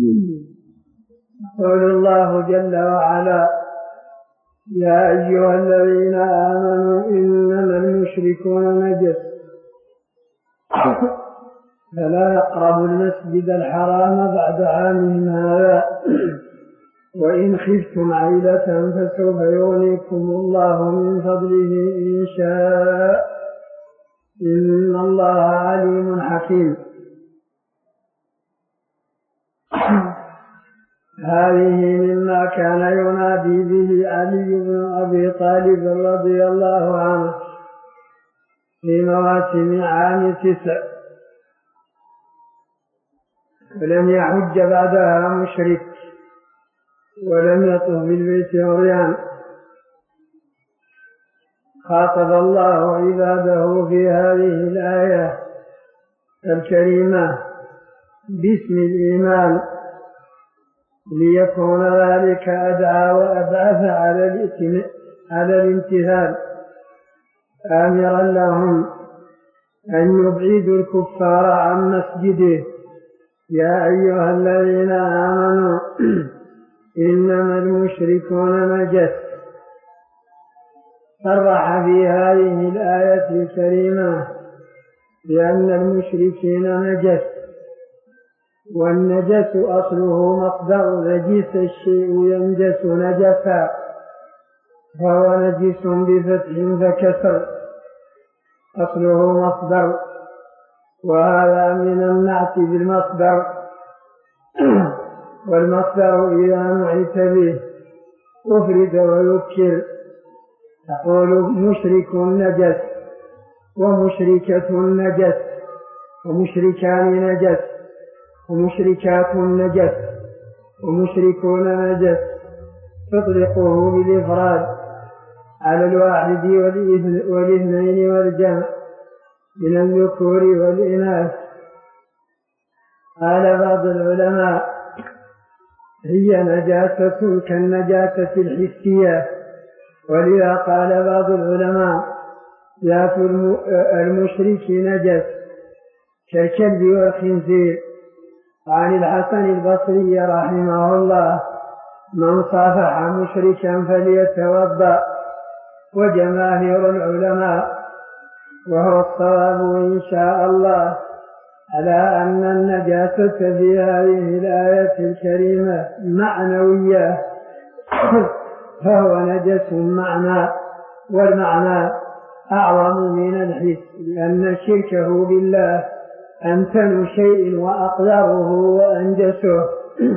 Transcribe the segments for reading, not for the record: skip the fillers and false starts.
يقول الله جل وعلا: يا أيها الذين آمنوا إنما المشركون نجس فلا يقربوا المسجد الحرام بعد عامهم هذا وإن خفتم عيلة فسوف يغنيكم الله من فضله إن شاء إن الله عليم حكيم. هذه مما كان ينادي به علي بن أبي طالب رضي الله عنه في مواسم عام 9، ولم يحج بعدها مشرك ولم يطف بالبيت عريان. خاطب الله عباده في هذه الآية الكريمة باسم الإيمان ليكون ذلك أدعى وأبعث على الامتثال، آمرا لهم أن يبعدوا الكفار عن مسجده. يا أيها الذين آمنوا إنما المشركون نجس. صرح في هذه الآية الكريمة بأن المشركين نجس، والنجس أصله مصدر نجس الشيء ينجس نجسا، فهو نجس بفتح فكسر، أصله مصدر، وهذا من النعت بالمصدر، والمصدر إذا نعت به أفرد ويذكر، تقول مشرك نجس ومشركة نجس ومشركان نجس ومشركات نجس ومشركون نجس، تطلقه بالإفراد على الواحد والاثنين والجمع من الذكور والإناث. قال بعض العلماء: هي نجاسة كالنجاسة الحسية، ولذا قال بعض العلماء: ذات المشرك نجس كالكلب والخنزير. عن الحسن البصري رحمه الله: من صافح مشركا فليتوضأ. وجماهير العلماء، وهو الصواب إن شاء الله، على أن النجاسة في هذه الآية الكريمة معنوية، فهو نجس معنى، والمعنى أعظم من الحس، لأن شركه بالله أمتن شيء وأقدره وأنجسه.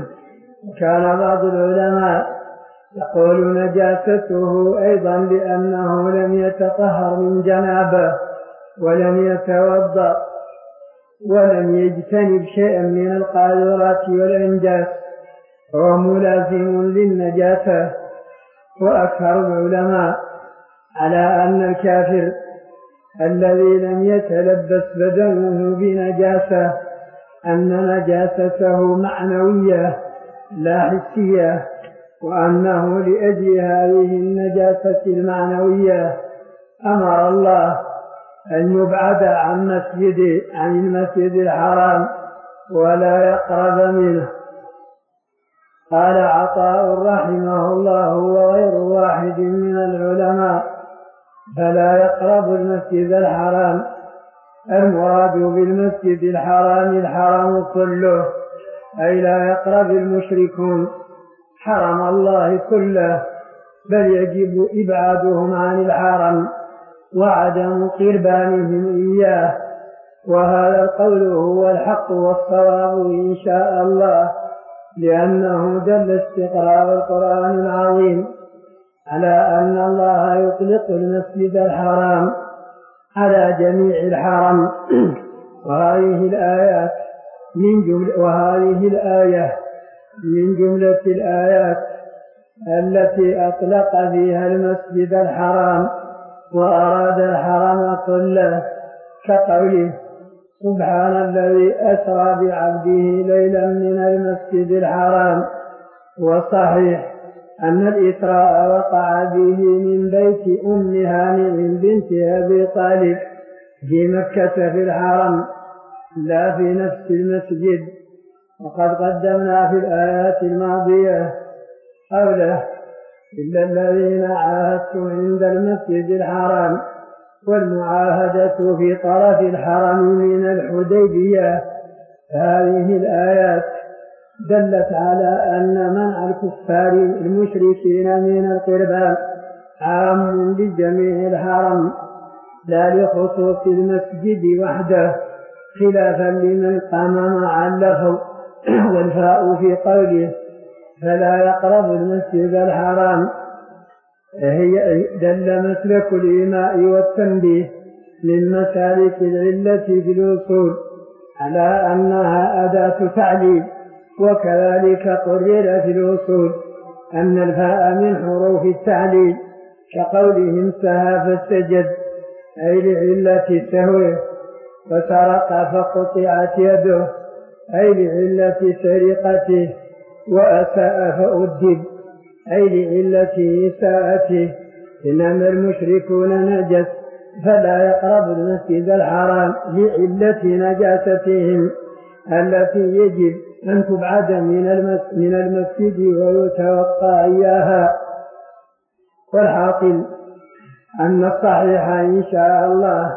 وكان بعض العلماء يقول نجاسته أيضا لأنه لم يتطهر من جنابه ولم يتوضأ ولم يجتنب شيئا من القاذورات والأنجاس، وهو ملازم للنجاسة. وأكثر العلماء على أن الكافر الذي لم يتلبس بدنه بنجاسة أن نجاسته معنوية لا حسية، وأنه لأجل هذه النجاسة المعنوية أمر الله أن يبعد عن المسجد الحرام ولا يقرب منه. قال عطاء رحمه الله وغير واحد من العلماء: فلا يقرب المسجد الحرام، المراد بالمسجد الحرام الحرم كله، أي لا يقرب المشركون حرم الله كله، بل يجب إبعادهم عن الحرم وعدم قربانهم إياه. وهذا القول هو الحق والصواب إن شاء الله، لأنه دل استقرار القرآن العظيم على أن الله يطلق المسجد الحرام على جميع الحرم. وهذه الآية من جملة الآيات التي أطلق فيها المسجد الحرام وأراد الحرم كله، كقوله: سبحان الذي أسرى بعبده ليلا من المسجد الحرام. وصحيح أن الإسراء وقع به من بيت أم هانئ بنت أبي طالب في مكة في الحرم، لا في نفس المسجد، وقد قدمنا في الآيات الماضية قوله إلا الذين عاهدتم عند المسجد الحرام، والمعاهدة في طرف الحرم من الحديبية. هذه الآيات دلت على أن منع الكفار المشركين من القربان عام لجميع الحرم لا لخصوص المسجد وحده، خلافا لمن قام مع اللفظ والفاء في قوله فلا يقرب المسجد الحرام. هي دل مسلك الإيماء والتنبيه من مسالك العلة في الوصول على أنها أداة تعليل، وكذلك قرر في الوصول أن الفاء من حروف التعليل كقولهم سهى فسجد أي لعلة سهوه، وسرق فقطعت يده أي لعلة سرقته، وأساء فأدب أي لعلة إساءته. إنما المشركون نجس فلا يقرب المسجد الحرام لعلة نجاستهم التي يجب أن تبعد من المسجد ويتوقع إياها. والحاصل أن الصحيح إن شاء الله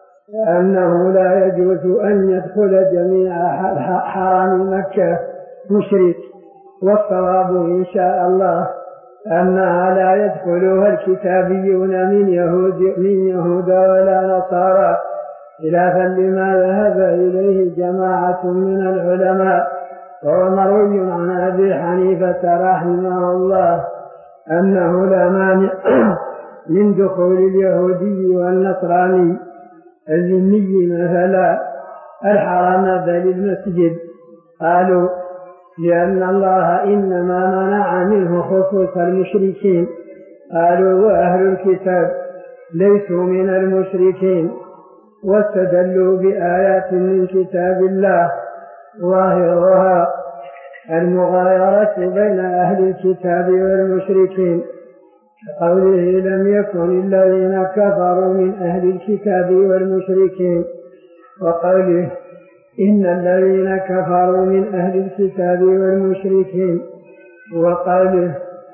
أنه لا يجوز أن يدخل جميع حرم مكة مشرك، والصواب إن شاء الله أنها لا يدخلها الكتابيون من يهود ولا نصارى، خلافا لما ذهب إليه جماعة من العلماء. وهو مروي عن أبي حنيفة رحمه الله أنه لا مانع من دخول اليهودي والنصراني الذمي مثلا الحرم بل المسجد. قالوا لأن الله إنما منع منه خصوص المشركين. قالوا وأهل الكتاب ليسوا من المشركين، واستدلوا بآيات من كتاب الله ظاهرها المغايرة بين أهل الكتاب والمشركين، كقوله لم يكن الذين كفروا من أهل الكتاب والمشركين، وقوله إن الذين كفروا من أهل الكتاب والمشركين، وقوله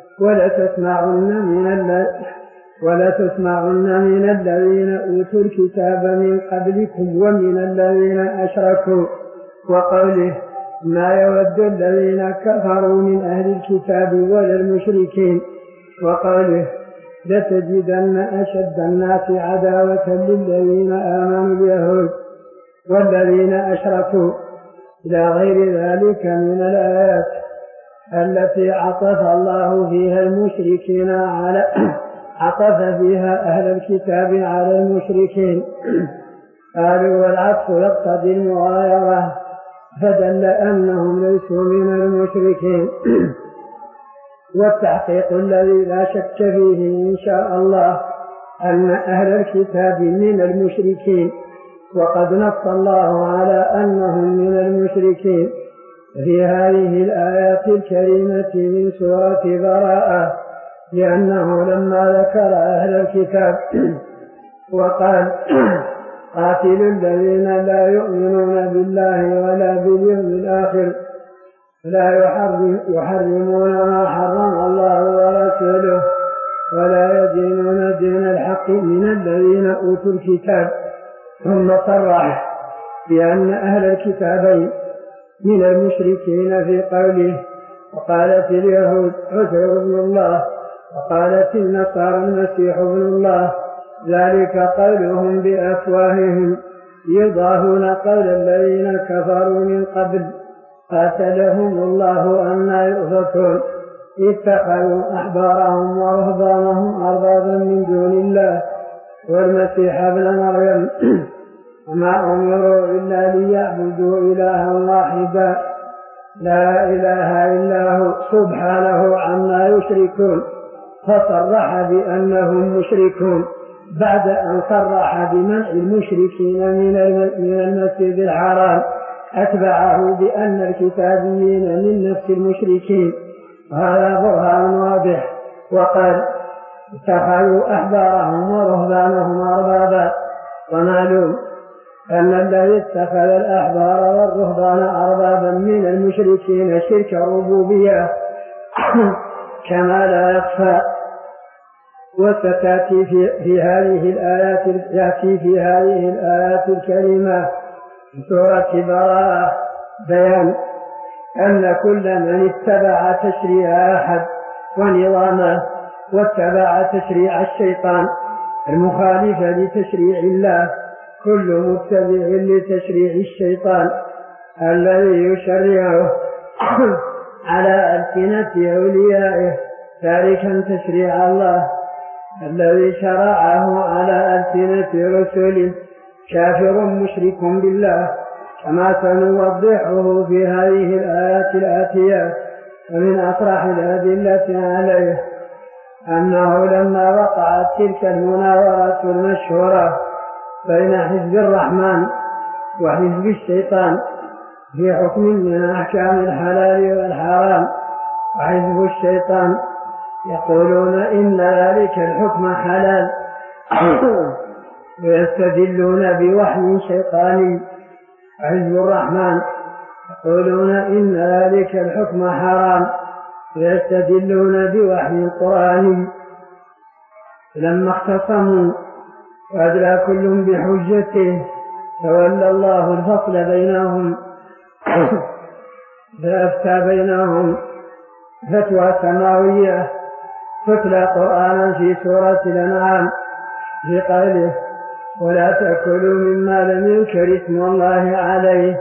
ولتسمعن من الذين أوتوا الكتاب من قبلكم ومن الذين أشركوا، وقوله ما يود الذين كفروا من أهل الكتاب ولا المشركين، وقوله لتجدن أشد الناس عداوة للذين آمنوا اليهود والذين أشركوا، إلى غير ذلك من الآيات التي عطف الله فيها المشركين عطف فيها أهل الكتاب على المشركين. قالوا والعطف يقتضي المغايرة، فدل أنهم ليسوا من المشركين. والتحقيق الذي لا شك فيه إن شاء الله أن أهل الكتاب من المشركين، وقد نص الله على أنهم من المشركين في هذه الآيات الكريمة من سورة براءة، لأنه لما ذكر أهل الكتاب وقال قاتلوا الذين لا يؤمنون بالله ولا باليوم الآخر لا يحرمون ما حرم الله ورسوله ولا يدينون دين الحق من الذين أوتوا الكتاب، ثم صرح بأن أهل الكتابين من المشركين في قوله وقالت اليهود عزير ابن الله وقالت النصارى المسيح ابن الله، ذلك قولهم بأفواههم يضاهون قول الذين كفروا من قبل قاتلهم الله أنى يؤفكون، اتخذوا أحبارهم ورهبانهم أربابا من دون الله والمسيح ابن مريم وما أمروا إلا ليعبدوا إلها واحدا لا إله إلا هو سبحانه عما يشركون، فصرح بأنهم مشركون بعد أن صرح بمنع المشركين من المسجد الحرام. أتبعه بأن الكتابيين من نفس المشركين، وهذا برهان واضح. وقال اتخذوا أحبارهم ورهبانهم أربابا، ومعلوم أن الذي اتخذ الأحبار والرهبان أربابا من المشركين شرك الربوبية كما لا يخفى. وستأتي في هذه الآيات الكريمة في سورة براءة بيان أن كل من اتبع تشريع أحد ونظامه واتبع تشريع الشيطان المخالف لتشريع الله كل متبع لتشريع الشيطان الذي يشرعه على ألسنة أوليائه تاركا تشريع الله الذي شرعه على ألسنة رسله كافر مشرك بالله، كما سنوضحه في هذه الآيات الآتية. ومن أصرح الأدلة عليه أنه لما وقعت تلك المناورة المشهورة بين حزب الرحمن وحزب الشيطان في حكم من أحكام الحلال والحرام، وحزب الشيطان يقولون إن ذلك الحكم حلال ويستدلون بوحي شيطاني، وحزب الرحمن يقولون إن ذلك الحكم حرام ويستدلون بوحي قرآني. لما اختصموا وأدلى كل بحجته تولى الله الفصل بينهم فأفتى بينهم فتوى سماوية تتلى قرآنا في سورة الأنعام في قوله ولا تأكلوا مما لم يذكر اسم الله عليه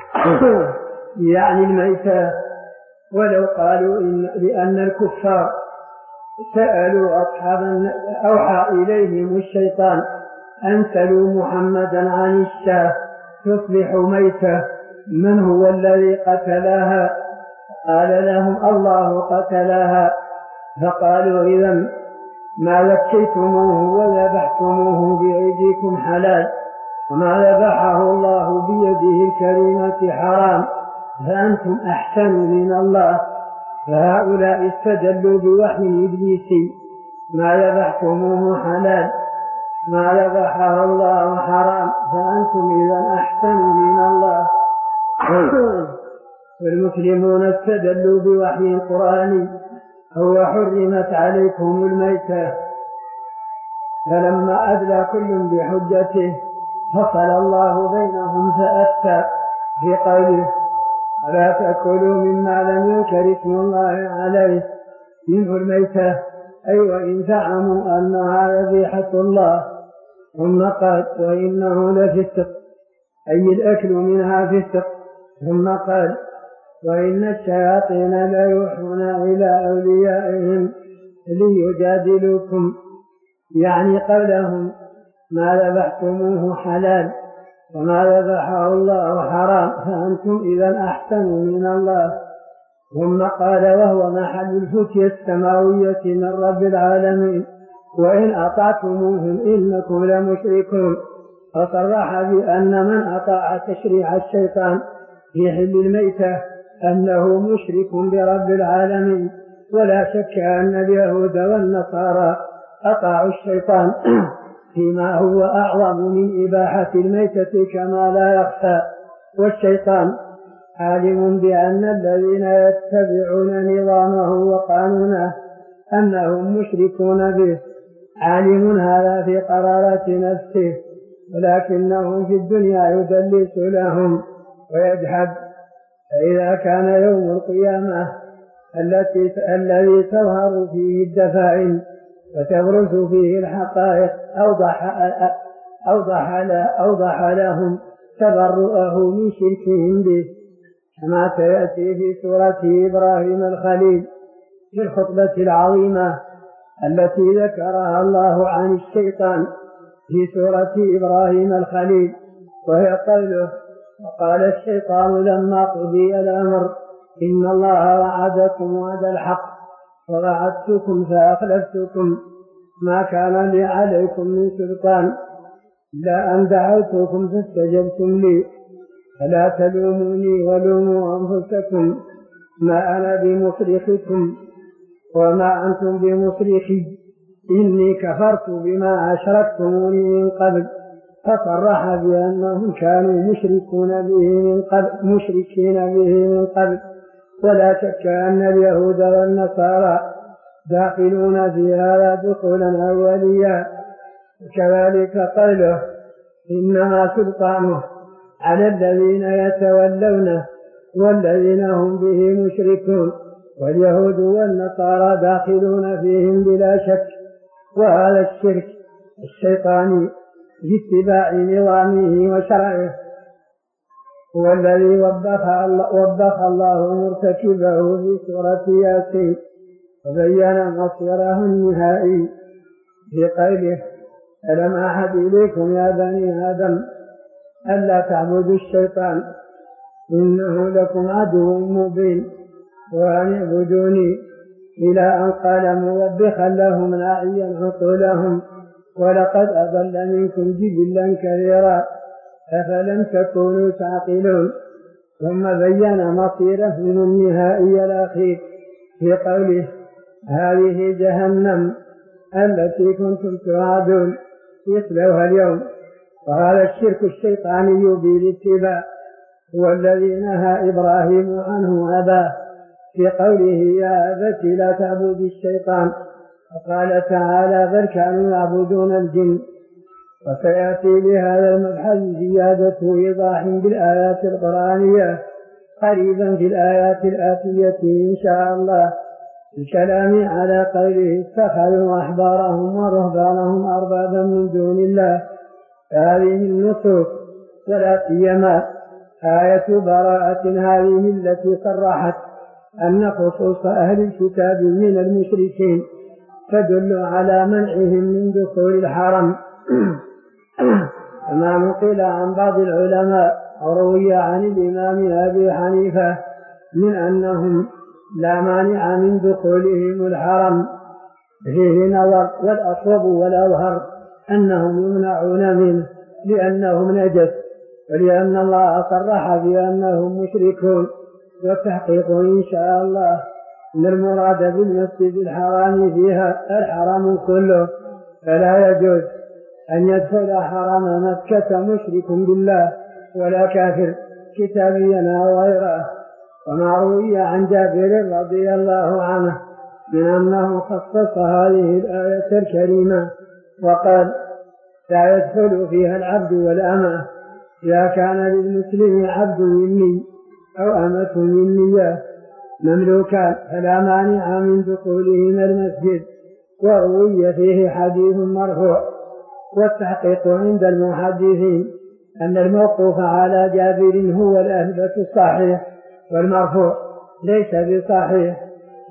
يعني الميتة. ولو قالوا بأن الكفار سألوا أصحابا أوحى إليهم الشيطان أن سلوا محمدا عن الشاة تصبح ميتة من هو الذي قتلها؟ قال لهم الله قتلها. فقالوا إذا ما ذكيتموه وذبحتموه بأيديكم حلال وما ذبحه الله بيده الكريمة حرام فأنتم أحسن من الله. فهؤلاء استدلوا بوحي إبليسي ما ذبحتموه حلال ما ذبحه الله حرام فأنتم إذا أحسن من الله. والمسلمون استدلوا بوحي قرآني هو حرمت عليكم الميتة. فلما أدلى كل بحجته فصل الله بينهم فأفتى في قوله ولا تأكلوا مما لم يذكر اسم الله عليه منه الميتة أي وإن زعموا أنها ذبيحة الله ثم قال وإنه لفسق أي الأكل منها فسق. ثم قال وإن الشياطين لا يوحون إلى أوليائهم ليجادلوكم يعني قولهم ما ذبحتموه حلال وما ذبحه الله حرام فأنتم إذا أحسن من الله. ثم قال وهو محل الفتية السماوية من رب العالمين وإن أطعتموهم إنكم لمشركون. فصرح بأن من أطاع تشريع الشيطان في حل الميتة أنه مشرك برب العالمين. ولا شك أن اليهود والنصارى أطاعوا الشيطان فيما هو أعظم من إباحة الميتة كما لا يخفى. والشيطان عالم بأن الذين يتبعون نظامه وقانونه أنهم مشركون به، عالم هذا في قرارة نفسه، ولكنه في الدنيا يدلس لهم ويجحد. فإذا كان يوم القيامة الذي تظهر فيه الدفاعل وتبرز فيه الحقائق أوضح لهم تبرؤه من شركهم به، كما سيأتي في سورة إبراهيم الخليل في الخطبة العظيمة التي ذكرها الله عن الشيطان في سورة إبراهيم الخليل، وهي قوله وقال الشيطان لما قضي الأمر إن الله وعدكم وعد الحق ووعدتكم فأخلفتكم ما كان لي عليكم من سلطان إلا أن دعوتكم فاستجبتم لي فلا تلوموني ولوموا أنفسكم ما أنا بمصرخكم وما أنتم بمصرخي إني كفرت بما أشركتموني من قبل فصرح بأنهم كانوا مشركين به من قبل. ولا شك أن اليهود والنصارى داخلون في هذا دخولا أوليا. وكذلك قوله إنما سلطانه على الذين يتولونه والذين هم به مشركون، واليهود والنصارى داخلون فيهم بلا شك. وهذا الشرك الشيطاني باتباع نظامه وشرعه هو الذي وبخ الله مرتكبه في سورة ياسين وبين مصيره النهائي في قوله ألم أعهد إليكم يا بني آدم ألا تعبدوا الشيطان إنه لكم عدو مبين وأن اعبدوني، إلى أن قال موبخا لهم راعيا عقولهم ولقد أضل منكم جبلا كثيرا أفلم تكونوا تعقلون. ثم بين مصيرهم النهائي الأخير في قوله هذه جهنم التي كنتم توعدون اصلوها اليوم. وهذا الشرك الشيطاني بالاتباع هو الذي نهى إبراهيم عنه أباه في قوله يا أبت لا تعبد الشيطان. وقال تعالى بل كانوا يعبدون الجن. وسيأتي لهذا المبحث زيادة إيضاح بالآيات القرآنية قريبا في الآيات الآتية إن شاء الله، الكلام على قوله اتخذوا أحبارهم ورهبانهم أربابا من دون الله. هذه النصوص ولا سيما آية براءة هذه التي صرحت أن خصوص أهل الكتاب من المشركين تدل على منعهم من دخول الحرم. كما نقل عن بعض العلماء وروي عن الإمام أبي حنيفة من أنهم لا مانع من دخولهم الحرم فيه نظر، والأصوب والأظهر أنهم يمنعون منه لأنهم نجس، ولأن الله صرح بأنهم مشركون. والتحقيق إن شاء الله أن المراد بالمسجد الحرام فيها الحرم كله، فلا يجوز أن يدخل حرم مكة مشرك بالله ولا كافر كتابيا أو غيره. وما روي عن جابر رضي الله عنه من أنه خصص هذه الآية الكريمة وقال لا يدخل فيها العبد والأمة إذا كان للمسلم عبد مني أو أمة مني مملوكان فلا مانع من دخولهما المسجد. وروي فيه حديث مرفوع. والتحقيق عند المحدثين أن الموقوف على جابر هو الأثبت الصحيح، والمرفوع ليس بصحيح.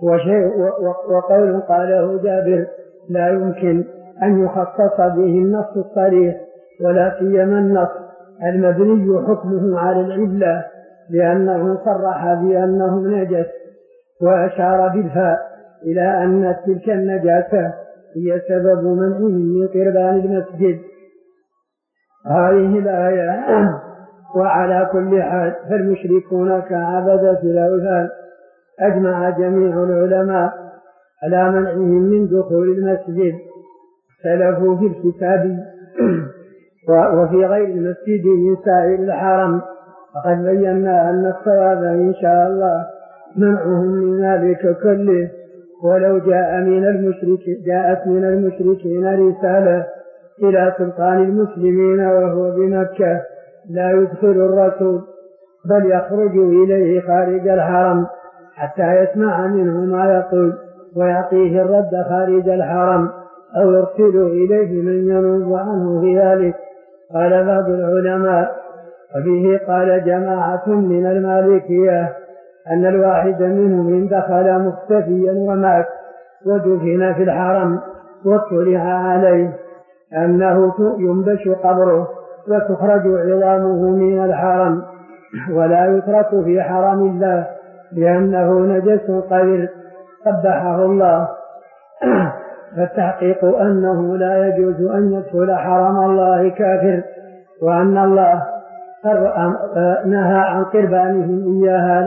وقول قاله جابر لا يمكن أن يخصص به النص الصريح، ولا سيما النص المبني حكمه على العلة، لأنه صرح بأنهم نجس وأشار بالفاء إلى أن تلك النجاسة هي سبب منعهم من قربان المسجد. هذه الآية. وعلى كل حال فالمشركون كعبدة الأوثان أجمع جميع العلماء على منعهم من دخول المسجد، اختلفوا في الكتاب وفي غير المسجد من سائر الحرم. وقد بينا أن الصواب إن شاء الله منعهم من ذلك كله. ولو جاءت من المشركين رسالة إلى سلطان المسلمين وهو بمكة لا يدخل الرسول بل يخرج إليه خارج الحرم حتى يسمع منه ما يقول ويعطيه الرد خارج الحرم، أو يرسل إليه من ينوب عنه في ذلك. قال بعض العلماء وبه قال جماعة من المالكية أن الواحد منهم إن دخل مختفيا ومات ودفن في الحرم واطلع عليه أنه ينبش قبره وتخرج عظامه من الحرم ولا يترك في حرم الله لأنه نجس قذر قبحه الله. فالتحقيق أنه لا يجوز أن يدخل حرم الله كافر، وأن الله نهى عن قربانهم إياها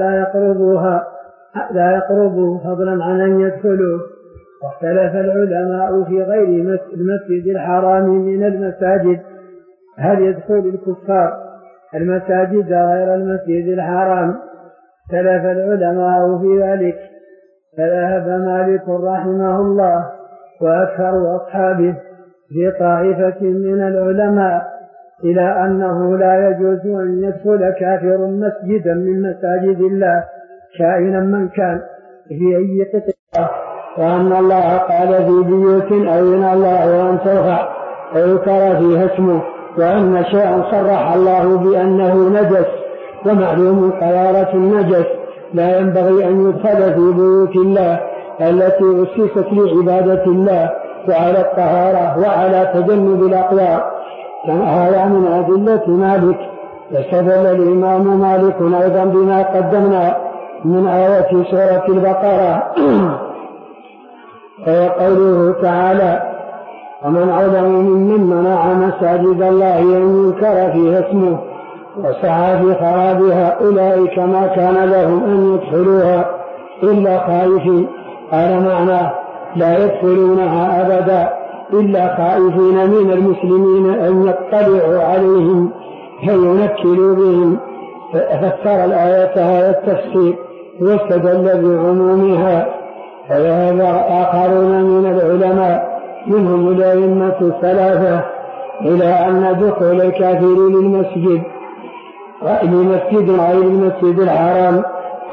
لا يقربوا فضلا عن أن يدخلوا. واختلف العلماء في غير المسجد الحرام من المساجد هل يدخل الكفار المساجد غير المسجد الحرام؟ اختلف العلماء في ذلك، فذهب مالك رحمه الله وأكثر أصحابه في طائفة من العلماء إلى أنه لا يجوز أن يدخل كافر مسجدا من مساجد الله كائنا من كان في أي قطعة، وأن الله قال في بيوت أذن الله أن ترفع ويذكر فيها اسمه، وأن شيئا صرح الله بأنه نجس، ومعلوم قرارة النجس لا ينبغي أن يدخل في بيوت الله التي أسست لعبادة الله وعلى الطهارة وعلى تجنب الأقوار. هذا من أدلة مالك. واستدل الإمام مالك أيضا بما قدمنا من آية سورة البقرة وقوله تعالى: ومن أظلم ممن منع مساجد الله أن يذكر فيها اسمه وسعى في خرابها أولئك ما كان لهم أن يدخلوها إلا خائفين. قال معناه لا يدخلونها أبدا إلا خائفين من المسلمين أن يطلعوا عليهم فينكلوا بهم. ففسر الآية هذا التفسير واستدل بعمومها. وذهب آخرون من العلماء منهم الأئمة الثلاثة إلى أن دخول الكافر للمسجد غير المسجد الحرام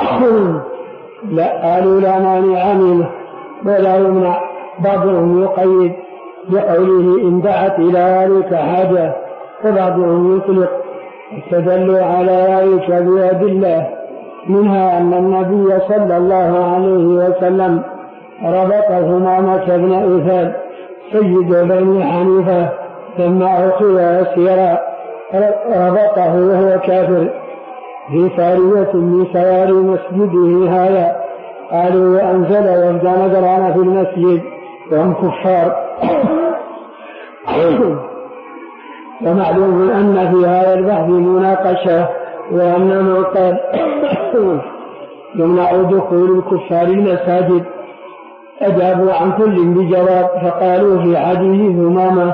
لا قالوا لا مانع منه ولا يمنع. بعضهم يقيد بقوله إن دعت إلى ذلك حاجة، وبعضهم يطلق. استدلوا على ذلك بأدلة، منها أن النبي صلى الله عليه وسلم ربط همامة بن أثال سيد بني حنيفة ثم أخذ أسيرا، ربطه وهو كافر في سارية من سواري مسجده هذا. قالوا وأنزل وفد نجران في المسجد وهم كفار. ومعلوم أن في هذا البحث مناقشة، وأن من قال يمنع دخول الكفار المساجد أجابوا عن كل بجواب، فقالوا في حديث همامة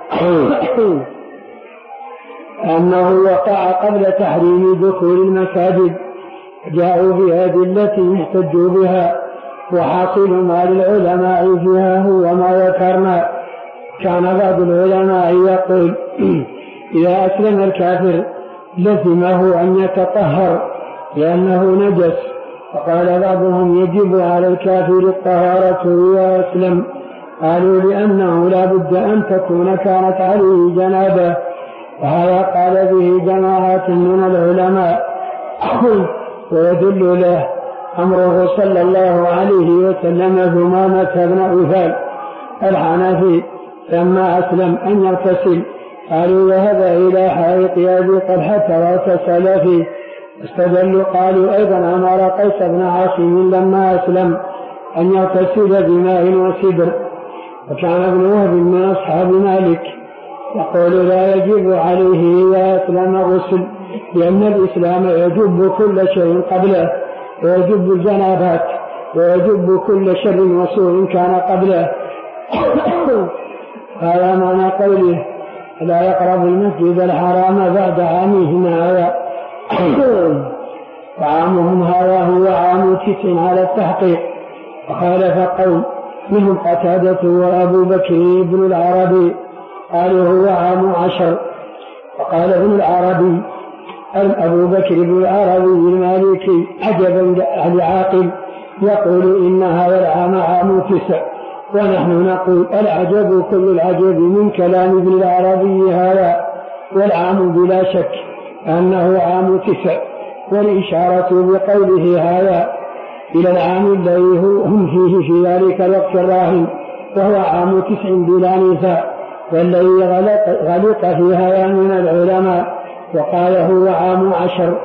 أنه وقع قبل تحريم دخول المساجد. جاءوا بأدلة احتجوا بها، وحاصل ما للعلماء فيها هو ما ذكرنا. كان بعض العلماء يقول إذا أسلم الكافر لزمه أن يتطهر لأنه نجس، وقال بعضهم يجب على الكافر الطهارة إذا أسلم. قالوا لأنه لا بد أن تكون كانت عليه جنابة، وهذا قال به جماعة من العلماء. ويدل له أمره صلى الله عليه وسلم همامة بن أثال الحنفي لما أسلم أن يغتسل. قالوا ذهب إلى حائط أبي طلحة واغتسل فيه. استدلوا قالوا أيضا أمر قيس بن عاصم لما أسلم أن يغتسل بماء وسدر. وكان ابن وهب من أصحاب مالك يقول لا يجب عليه إذا أسلم غسل، لأن الإسلام يجب كل شيء قبله، ويجب الجنابات، ويجب كل شر وسوء كان قبله. هذا معنى قوله لا يقرب المسجد الحرام بعد عامهم هذا. وعامهم هذا هو عام 9 على التحقيق. وخالف قوم منهم قتادة وأبو بكر بن العربي قالوا هو عام 10. وقال ابن العربي أبو بكر بن العربي المالكي عجبا لعاقل يقول إن هذا العام عام 9، ونحن نقول العجب كل العجب من كلام ابن العربي هذا، والعام بلا شك أنه عام 9، والإشارة بقوله هذا إلى العام الذي هم فيه في ذلك الوقت الراهن، وهو عام 9 بلا نساء. والذي غلط في هذا من العلماء وقال هو عام 10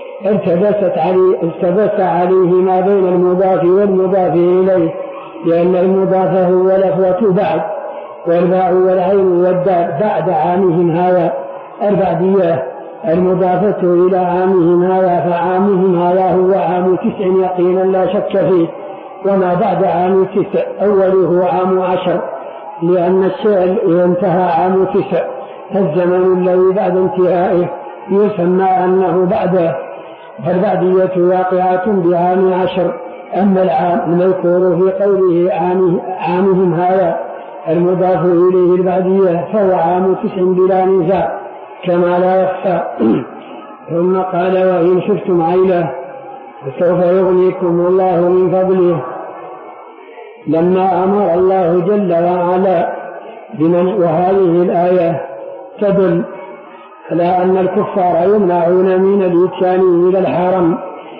التبس عليه ما بين المضاف والمضاف إليه، لأن المضاف هو لفظة بعد، والباء والعين والدال بعد عامهم هذا البعدية المضافة إلى عامهم هذا، فعامهم هذا هو عام 9 يقينا لا شك فيه. وما بعد عام 9 أوله عام 10، لأن الشيء إذا انتهى عام 9 الزمن الذي بعد انتهائه يسمى أنه بعده، فالبعدية واقعة بعام 10. أما العام المذكور في قوله عامهم هذا المضاف إليه البعدية فهو عام 9 بلا نزاع كما لا يخفى. ثم قال وإن خفتم عيلة فسوف يغنيكم الله من فضله. لما أمر الله جل وعلا وهذه الآية تدل على أن الكفار يمنعون من الإتيان إلى الحرم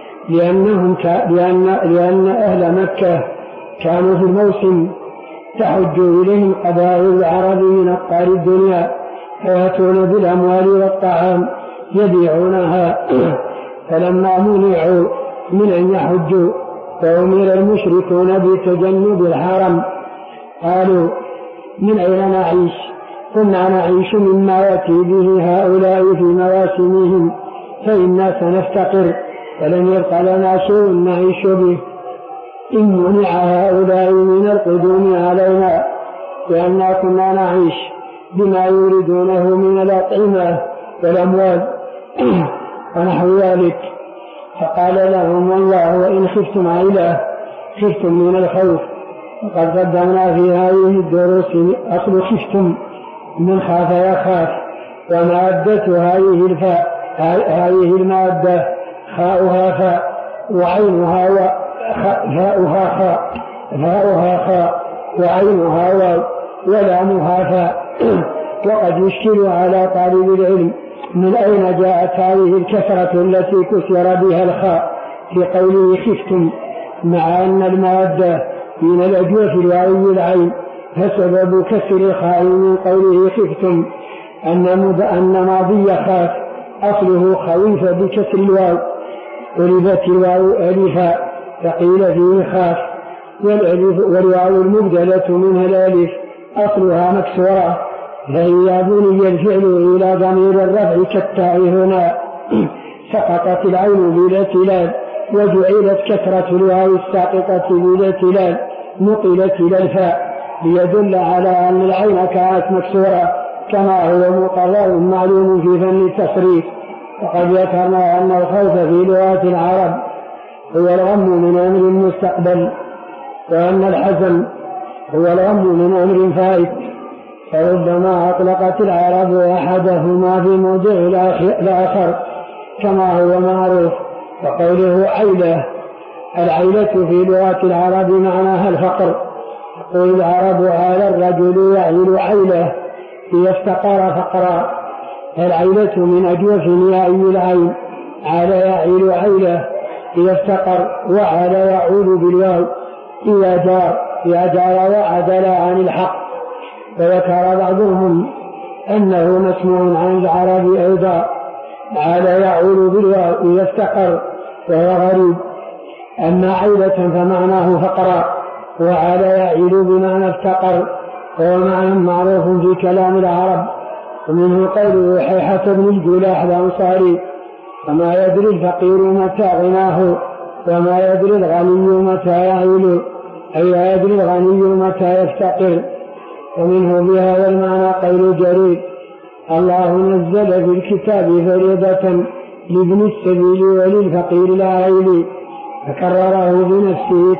لأن أهل مكة كانوا في الموسم تحج إليهم قبائل العرب من أقطار الدنيا فيأتون بالأموال والطعام يبيعونها، فلما منعوا من أن يحجوا وأمر المشركون بتجنب الحرم قالوا من أين نعيش؟ كنا نعيش مما يأتي به هؤلاء في مواسمهم فإنا سنفتقر ولم يبق لنا شيء نعيش به إن منع هؤلاء من القدوم علينا لأننا كنا نعيش بما يريدونه من الأطعمة والأموال ونحو ذلك. فقال لهم الله وإن خفتم عيلة خفتم من الخوف. وقد قدمنا في هذه الدروس أصل خفتم من خاف يخاف، ومادة هذه المادة خاؤها فاء وعينها فاؤها خاء وعينها واو ولامها فاء. وقد يشكل على طالب العلم من أين جاءت هذه الكسرة التي كسر بها الخاء في قوله خفتم مع أن المادة من الأجوف الواوي العين، فسبب كسر الخاء من قوله خفتم أن ماضي خاف أصله خويف بكسر الواو قلبت الواو ألفا فقيل فيه خاف، والواو المبدلة منها الألف أصلها مكسورة فإذا بني الفعل إلى ضمير الرفع كالتاء هنا سقطت العين بلا تلال وجعلت كثرة الواو الساقطة بلا تلال نقلت إلى الفاء ليدل على أن العين كانت مكسورة كما هو مقرر معلوم في فن التصريف. وقد ذكرنا أن الخوف في لغات العرب هو الغم من أمر المستقبل، وأن الحزن هو الغم من أمر فائت، فربما أطلقت العرب أحدهما في موضع الآخر كما هو معروف. وقوله عيلة العيلة في لغات العرب معناها الفقر. تقول العرب على الرجل يعيل عيلة ليفتقر فقرا، العيلة من أجوف نيائي العين على يعيل عيلة ليفتقر، وعلى يعول بالواو إذا جار وعدل عن الحق. وذكر بعضهم أنه مسموع عن العرب أيضا على يعول بالواو يفتقر وهو غريب. أما عيلة فمعناه فقرا، وعلى يعيل بمعنى افتقر وهو معنى معروف في كلام العرب. ومنه قوله حيحة بن الجلاح الأنصاري وما يدري الفقير متى غناه وما يدري الغني متى يعيل، أي يدري الغني متى يفتقر. ومنه بهذا المعنى قول جرير الله نزل في الكتاب فريضة لابن السبيل وللفقير العائل، فكرره بنفسه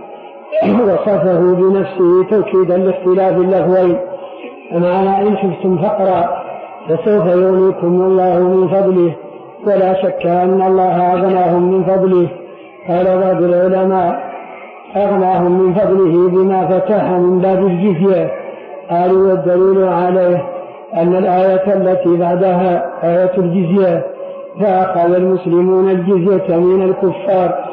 وصفه بنفسه توكيدا لاختلاف اللفظين. فمعنى إن خفتم فقرا فسوف يغنيكم الله من فضله، ولا شك أن الله أغناهم من فضله. قال بعض العلماء أغناهم من فضله بما فتح من باب الجزية. قالوا والدليل عليه أن الآية التي بعدها آية الجزية فأخذ المسلمون الجزية من الكفار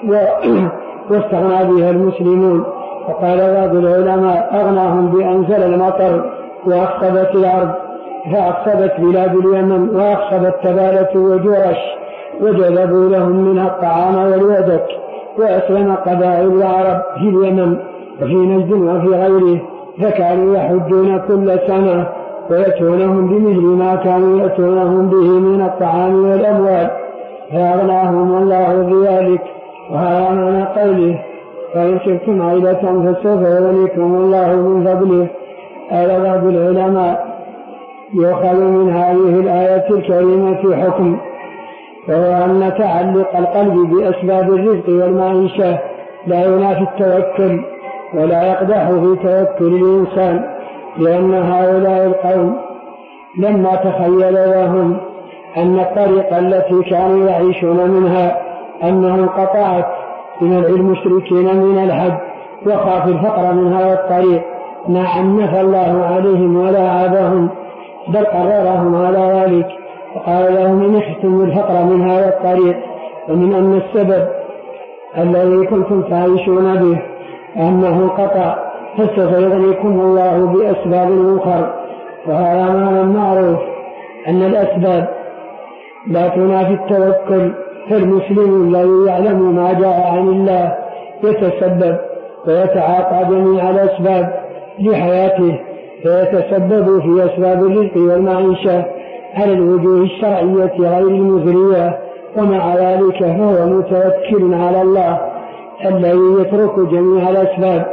واستغنى بها المسلمون. وقال بعض العلماء أغناهم بأنزل المطر وأخصبت الأرض فأخصبت بلاد اليمن وأخصبت تبالة وجرش وجلبوا لهم منها الطعام والودك. وأسلم قبائل العرب في اليمن وفي نجد وفي غيره، فكانوا يحجون كل سنة ويأتونهم بمثل ما كانوا يأتونهم به من الطعام والأموال، فأغناهم الله بذلك. وهذا معنى قوله فإن خفتم عيلة فسوف يغنيكم الله من فضله. قال بعض العلماء المراد بالعيلة التي تكون في الحرم، وهي العيلة التي تكون في الحرم من الأجوف الواوية العين على يعول عيلة ليفتقر، وعلى يعول بالواو يفتقر، وهو معنى معروف في كلام العرب. ومنه قوله حيحة بن الجلاح الأنصاري وما يدري الفقير متى غناه وما يدري الغني متى يفتقر. يؤخذ من هذه الآية الكريمة حكم، وهو أن تعلق القلب بأسباب الرزق والمعيشة لا ينافي التوكل ولا يقدح في توكل الإنسان، لأن هؤلاء القوم لما تخيل لهم أن الطريق التي كانوا يعيشون منها أنه انقطعت بمنع المشركين من الحج وخاف الفقر من هذا الطريق، ما عنف الله عليهم ولا عابهم، بل قررهم على ذلك وقال لهم إن خفتم الفقر من هذا الطريق ومن أن السبب الذي كنتم تعيشون به أنه انقطع فسوف يغنيكم الله بأسباب أخرى. وهذا معنى معروف أن الأسباب لا تنافي التوكل، فالمسلم الذي يعلم ما جاء عن الله يتسبب ويتعاطى جميع الأسباب لحياته، فيتسبب في أسباب الرزق والمعيشة على الوجوه الشرعية غير المزرية، ومع ذلك فهو متوكل على الله الذي يترك جميع الأسباب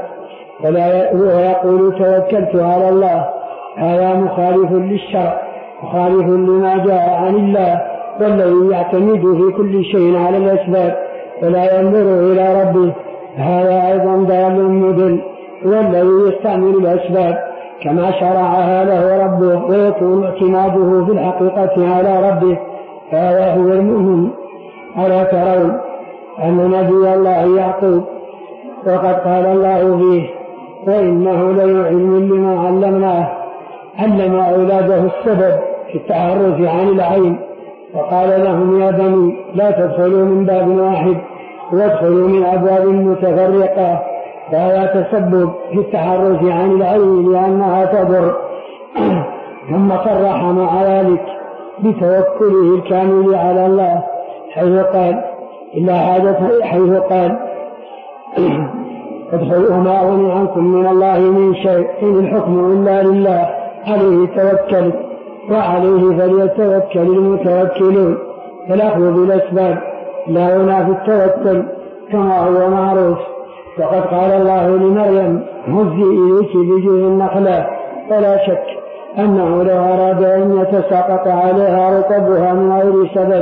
ويقول توكلت على الله. هذا مخالف للشرع، مخالف لما جاء عن الله، والذي يعتمد في كل شيء على الأسباب ولا ينظر إلى ربه هذا أيضا ضال مضل، والذي يستعمل الأسباب كما شرعها له ربه ويكون اعتماده في الحقيقة على ربه فهذا هو المؤمن. ألا ترون أن نبي الله يعقوب وقد قال الله فيه وإنه ليعلم لما علمناه، علم أولاده السبب في التعرف عن العين، وقال لهم يا بني لا تدخلوا من باب واحد وادخلوا من أبواب متفرقة، فهذا تسبب في التعرف عن العين لأنها تضر. ثم صرح مع ذلك بتوكله الكامل على الله حيث قال ادخلوا ما أغني عنكم من الله من شيء إن الحكم إلا لله عليه توكل وعليه فليتوكل المتوكلون. فالأخذ بالأسباب لا ينافي التوكل كما هو معروف. وقد قال الله لمريم هزي إليك بجذع النخلة، ولا شك أنه لو أراد أن يتساقط عليها رطبها من غير سبب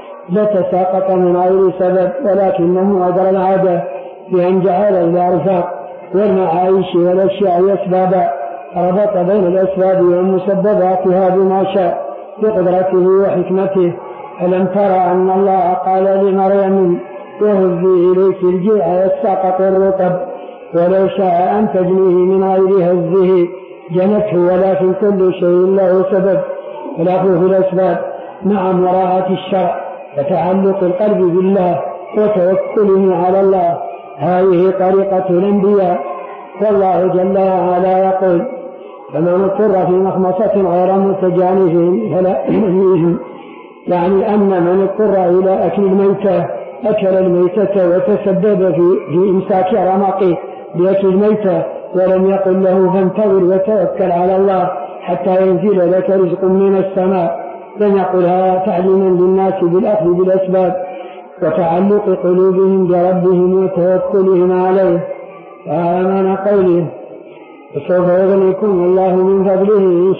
لتساقط من غير سبب، ولكنه أدرى العادة بأن جعل الأرزاق والمعايش والأشياء أسبابا، ربط بين الأسباب ومسبباتها بما شاء بقدرته وحكمته. ألم ترى أن الله قال لمريم وهزي إليك الجذع يساقط الرطب، ولو شاء أن تجنيه من غير هزه جنته، ولكن كل شيء له سبب. والأخذ في الأسباب مع مراعاة الشرع وتعلق القلب بالله وتوكله على الله هذه طريقة الأنبياء. والله جل وعلا يقول فمن اضطر في مخمصة غير متجانف فلا إثم، يعني أن من اضطر إلى أكل الميتة أكل الميتة وتسبب في إمساك رمقه بأكل الميتة ولم يقل له فانتظر وتوكل على الله حتى ينزل لك رزق من السماء، لم يقل هذا تعليما للناس بالأخذ بالأسباب وتعلق قلوبهم بربهم وتوكلهم عليه. وهذا معنى قوله وسوف يغنيكم الله من فضله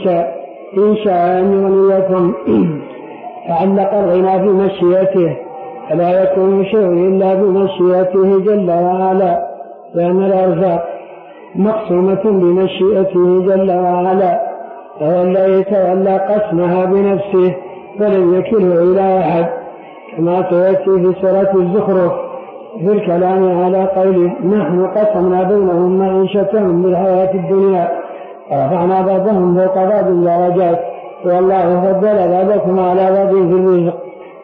إن شاء أن يغنيكم. تعلق الغنى بمشيئته، فلا يكون شيء إلا بمشيئته جل وعلا، لأن الأرزاق مقسومة بمشيئته جل وعلا، فهو الذي تولى قسمها بنفسه ولم يكله إلى أحد، كما سيأتي في سورة الزخرف في الكلام على قوله نحن قسمنا بينهم معيشتهم بالحياة الدنيا ورفعنا بعضهم فوق بعض درجات والله فضل بعضكم على بعض في الرزق.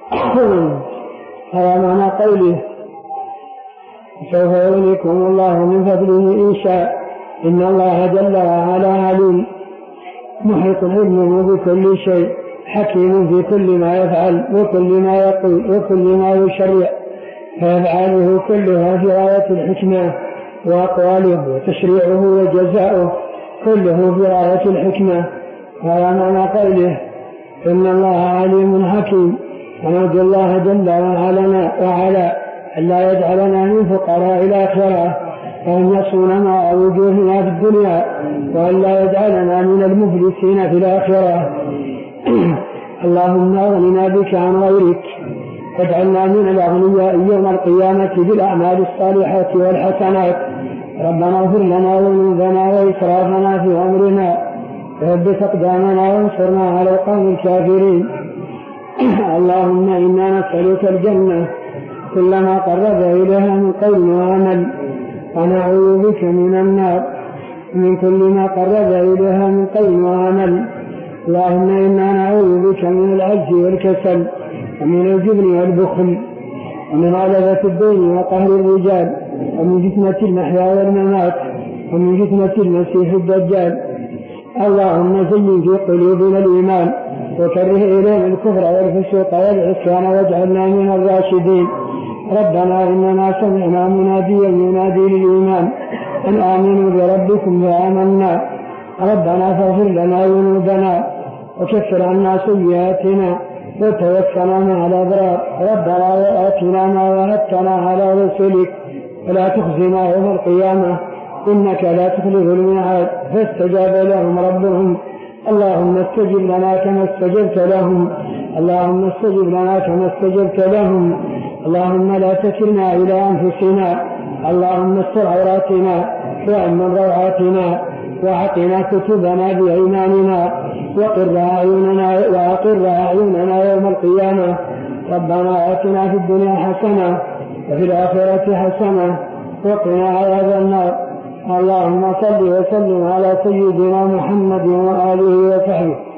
هذا معنى قوله سوف يغنيكم الله من فضله إن شاء. إن الله جل وعلا عليم محيط علمه بكل شيء، حكيم في كل ما يفعل وكل ما يقول وكل ما يشرع، فيفعله كلها في غاية الحكمة، وأقواله وتشريعه وجزاؤه كله في غاية الحكمة. هذا معنى قوله إن الله عليم حكيم. ونرجو الله جل وعلا ألا يجعلنا من فقراء الآخرة وأن يصون مع وجوهنا في الدنيا، وأن لا يجعلنا من المفلسين في الآخرة. اللهم اغننا بك عن غيرك، واجعلنا من الأغنياء يوم القيامة بالأعمال الصالحات والحسنات. ربنا اغفر لنا ذنوبنا وإسرافنا في أمرنا، وثبت أقدامنا وانصرنا على القوم الكافرين. اللهم إنا نسألك الجنة كلما قرب إليها من قول وعمل، ونعوذ بك من النار من كل ما قرب إليها من قول وعمل. اللهم إنا نعوذ بك من العجز والكسل، ومن الجبن والبخل، ومن غلبة الدين وقهر الرجال، ومن فتنة المحيا والممات، ومن فتنة المسيح الدجال. اللهم زين في قلوبنا الإيمان، وكره إلينا الكفر والفسوق والعصيان، واجعلنا من الراشدين. ربنا إننا سمعنا مناديا ينادي للإيمان أن آمنوا بربكم فآمنا. ربنا فاغفر لنا ذنوبنا وكفر عنا سيئاتنا وتوفنا مع الأبرار. ربنا وآتنا ما وعدتنا على رسلك ولا تخزنا يوم القيامة إنك لا تخلف الميعاد. فاستجاب لهم ربهم. اللهم استجب لنا كما استجبت لهم، اللهم استجب لنا كما استجبت لهم. اللهم لا تكلنا إلى أنفسنا، اللهم استر عوراتنا وأمن روعاتنا، وعقنا كتبنا بأيماننا، وقر أعيننا يوم القيامة. ربنا آتنا في الدنيا حسنة وفي الآخرة حسنة وقنا عذاب النار. اللهم صل وسلم على سيدنا محمد وآله وصحبه.